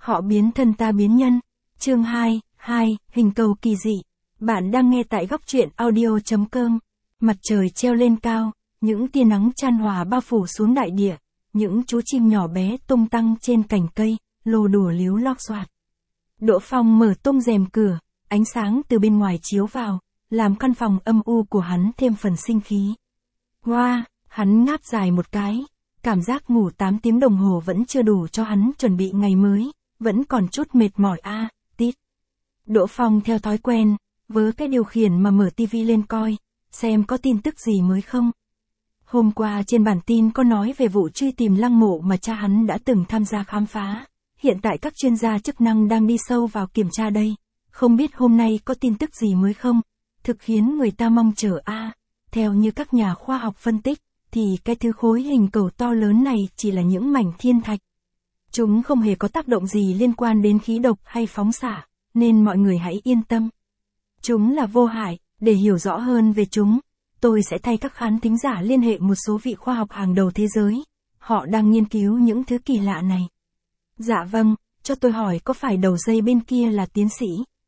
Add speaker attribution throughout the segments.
Speaker 1: Họ biến thân ta biến nhân. Chương 2, hình cầu kỳ dị. Bạn đang nghe tại góc truyện audio.com. Mặt trời treo lên cao, những tia nắng chan hòa bao phủ xuống đại địa, những chú chim nhỏ bé tung tăng trên cành cây, lô đùa líu lót xoạt. Đỗ Phong mở tung rèm cửa, ánh sáng từ bên ngoài chiếu vào, làm căn phòng âm u của hắn thêm phần sinh khí. Hoa, hắn ngáp dài một cái, cảm giác ngủ 8 tiếng đồng hồ vẫn chưa đủ cho hắn chuẩn bị ngày mới, vẫn còn chút mệt mỏi tít. Đỗ Phong theo thói quen, vớ cái điều khiển mà mở tivi lên coi, xem có tin tức gì mới không. Hôm qua trên bản tin có nói về vụ truy tìm lăng mộ mà cha hắn đã từng tham gia khám phá. Hiện tại các chuyên gia chức năng đang đi sâu vào kiểm tra đây. Không biết hôm nay có tin tức gì mới không? Thực khiến người ta mong chờ Theo như các nhà khoa học phân tích, thì cái thứ khối hình cầu to lớn này chỉ là những mảnh thiên thạch. Chúng không hề có tác động gì liên quan đến khí độc hay phóng xạ, nên mọi người hãy yên tâm. Chúng là vô hại. Để hiểu rõ hơn về chúng, tôi sẽ thay các khán thính giả liên hệ một số vị khoa học hàng đầu thế giới. Họ đang nghiên cứu những thứ kỳ lạ này. Dạ vâng, cho tôi hỏi có phải đầu dây bên kia là tiến sĩ?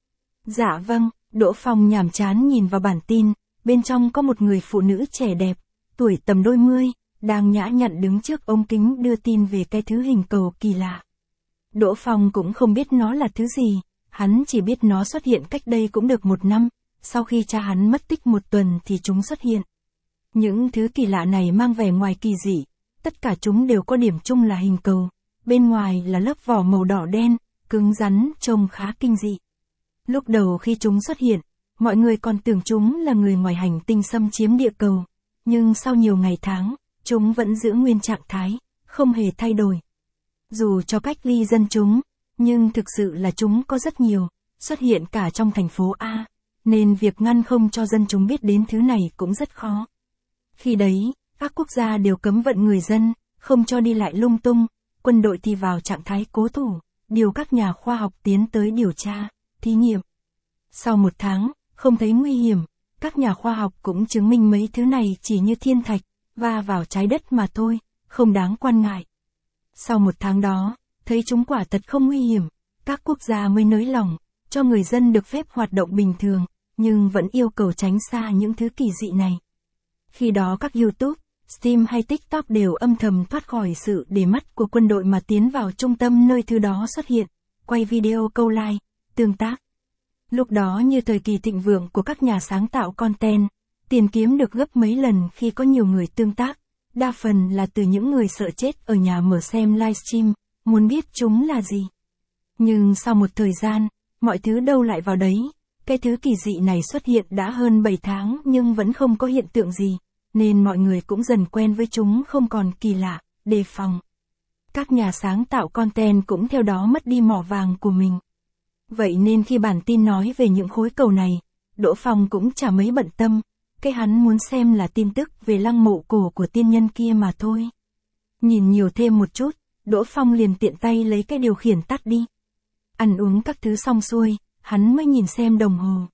Speaker 1: Dạ vâng, Đỗ Phong nhàm chán nhìn vào bản tin, bên trong có một người phụ nữ trẻ đẹp, tuổi tầm đôi mươi, đang nhã nhặn đứng trước ống kính đưa tin về cái thứ hình cầu kỳ lạ. Đỗ Phong cũng không biết nó là thứ gì, hắn chỉ biết nó xuất hiện cách đây cũng được 1 năm, sau khi cha hắn mất tích 1 tuần thì chúng xuất hiện. Những thứ kỳ lạ này mang vẻ ngoài kỳ dị, tất cả chúng đều có điểm chung là hình cầu, bên ngoài là lớp vỏ màu đỏ đen, cứng rắn, trông khá kinh dị. Lúc đầu khi chúng xuất hiện, mọi người còn tưởng chúng là người ngoài hành tinh xâm chiếm địa cầu, nhưng sau nhiều ngày tháng, chúng vẫn giữ nguyên trạng thái, không hề thay đổi. Dù cho cách ly dân chúng, nhưng thực sự là chúng có rất nhiều, xuất hiện cả trong thành phố nên việc ngăn không cho dân chúng biết đến thứ này cũng rất khó. Khi đấy, các quốc gia đều cấm vận người dân, không cho đi lại lung tung, quân đội thì vào trạng thái cố thủ, điều các nhà khoa học tiến tới điều tra, thí nghiệm. Sau 1 tháng, không thấy nguy hiểm, các nhà khoa học cũng chứng minh mấy thứ này chỉ như thiên thạch, va vào trái đất mà thôi, không đáng quan ngại. Sau 1 tháng đó, thấy chúng quả thật không nguy hiểm, các quốc gia mới nới lỏng, cho người dân được phép hoạt động bình thường, nhưng vẫn yêu cầu tránh xa những thứ kỳ dị này. Khi đó các YouTube, Steam hay TikTok đều âm thầm thoát khỏi sự để mắt của quân đội mà tiến vào trung tâm nơi thứ đó xuất hiện, quay video câu like, tương tác. Lúc đó như thời kỳ thịnh vượng của các nhà sáng tạo content, tiền kiếm được gấp mấy lần khi có nhiều người tương tác, đa phần là từ những người sợ chết ở nhà mở xem livestream, muốn biết chúng là gì. Nhưng sau một thời gian, mọi thứ đâu lại vào đấy, cái thứ kỳ dị này xuất hiện đã hơn 7 tháng nhưng vẫn không có hiện tượng gì, nên mọi người cũng dần quen với chúng không còn kỳ lạ, đề phòng. Các nhà sáng tạo content cũng theo đó mất đi mỏ vàng của mình. Vậy nên khi bản tin nói về những khối cầu này, Đỗ Phong cũng chả mấy bận tâm, cái hắn muốn xem là tin tức về lăng mộ cổ của tiên nhân kia mà thôi. Nhìn nhiều thêm một chút, Đỗ Phong liền tiện tay lấy cái điều khiển tắt đi. Ăn uống các thứ xong xuôi, hắn mới nhìn xem đồng hồ.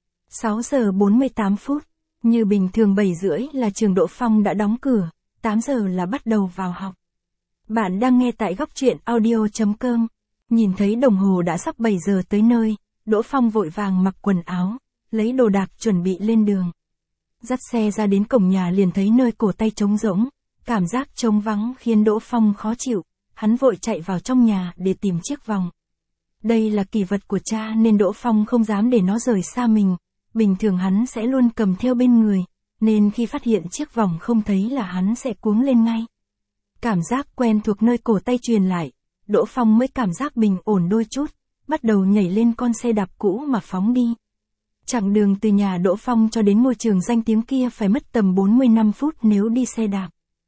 Speaker 1: 6 giờ 48 phút, như bình thường 7 rưỡi là trường Đỗ Phong đã đóng cửa, 8 giờ là bắt đầu vào học. Bạn đang nghe tại góc truyện audio.com. Nhìn thấy đồng hồ đã sắp 7 giờ tới nơi, Đỗ Phong vội vàng mặc quần áo, lấy đồ đạc chuẩn bị lên đường. Dắt xe ra đến cổng nhà liền thấy nơi cổ tay trống rỗng, cảm giác trống vắng khiến Đỗ Phong khó chịu, hắn vội chạy vào trong nhà để tìm chiếc vòng. Đây là kỷ vật của cha nên Đỗ Phong không dám để nó rời xa mình, bình thường hắn sẽ luôn cầm theo bên người, nên khi phát hiện chiếc vòng không thấy là hắn sẽ cuống lên ngay. Cảm giác quen thuộc nơi cổ tay truyền lại, Đỗ Phong mới cảm giác bình ổn đôi chút, bắt đầu nhảy lên con xe đạp cũ mà phóng đi. Chặng đường từ nhà Đỗ Phong cho đến ngôi trường danh tiếng kia phải mất tầm 45 phút nếu đi xe đạp.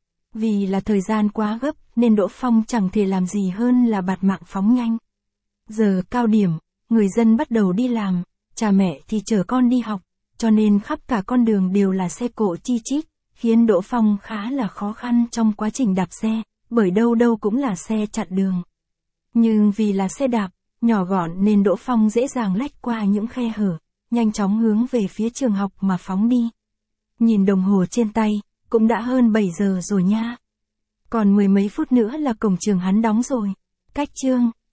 Speaker 1: Vì là thời gian quá gấp nên Đỗ Phong chẳng thể làm gì hơn là bạt mạng phóng nhanh. Giờ cao điểm, người dân bắt đầu đi làm, cha mẹ thì chở con đi học, cho nên khắp cả con đường đều là xe cộ chi chít, khiến Đỗ Phong khá là khó khăn trong quá trình đạp xe, bởi đâu đâu cũng là xe chặn đường. Nhưng vì là xe đạp, nhỏ gọn nên Đỗ Phong dễ dàng lách qua những khe hở, nhanh chóng hướng về phía trường học mà phóng đi. Nhìn đồng hồ trên tay, cũng đã hơn 7 giờ rồi nha. Còn 10 mấy phút nữa là cổng trường hắn đóng rồi. Cách chương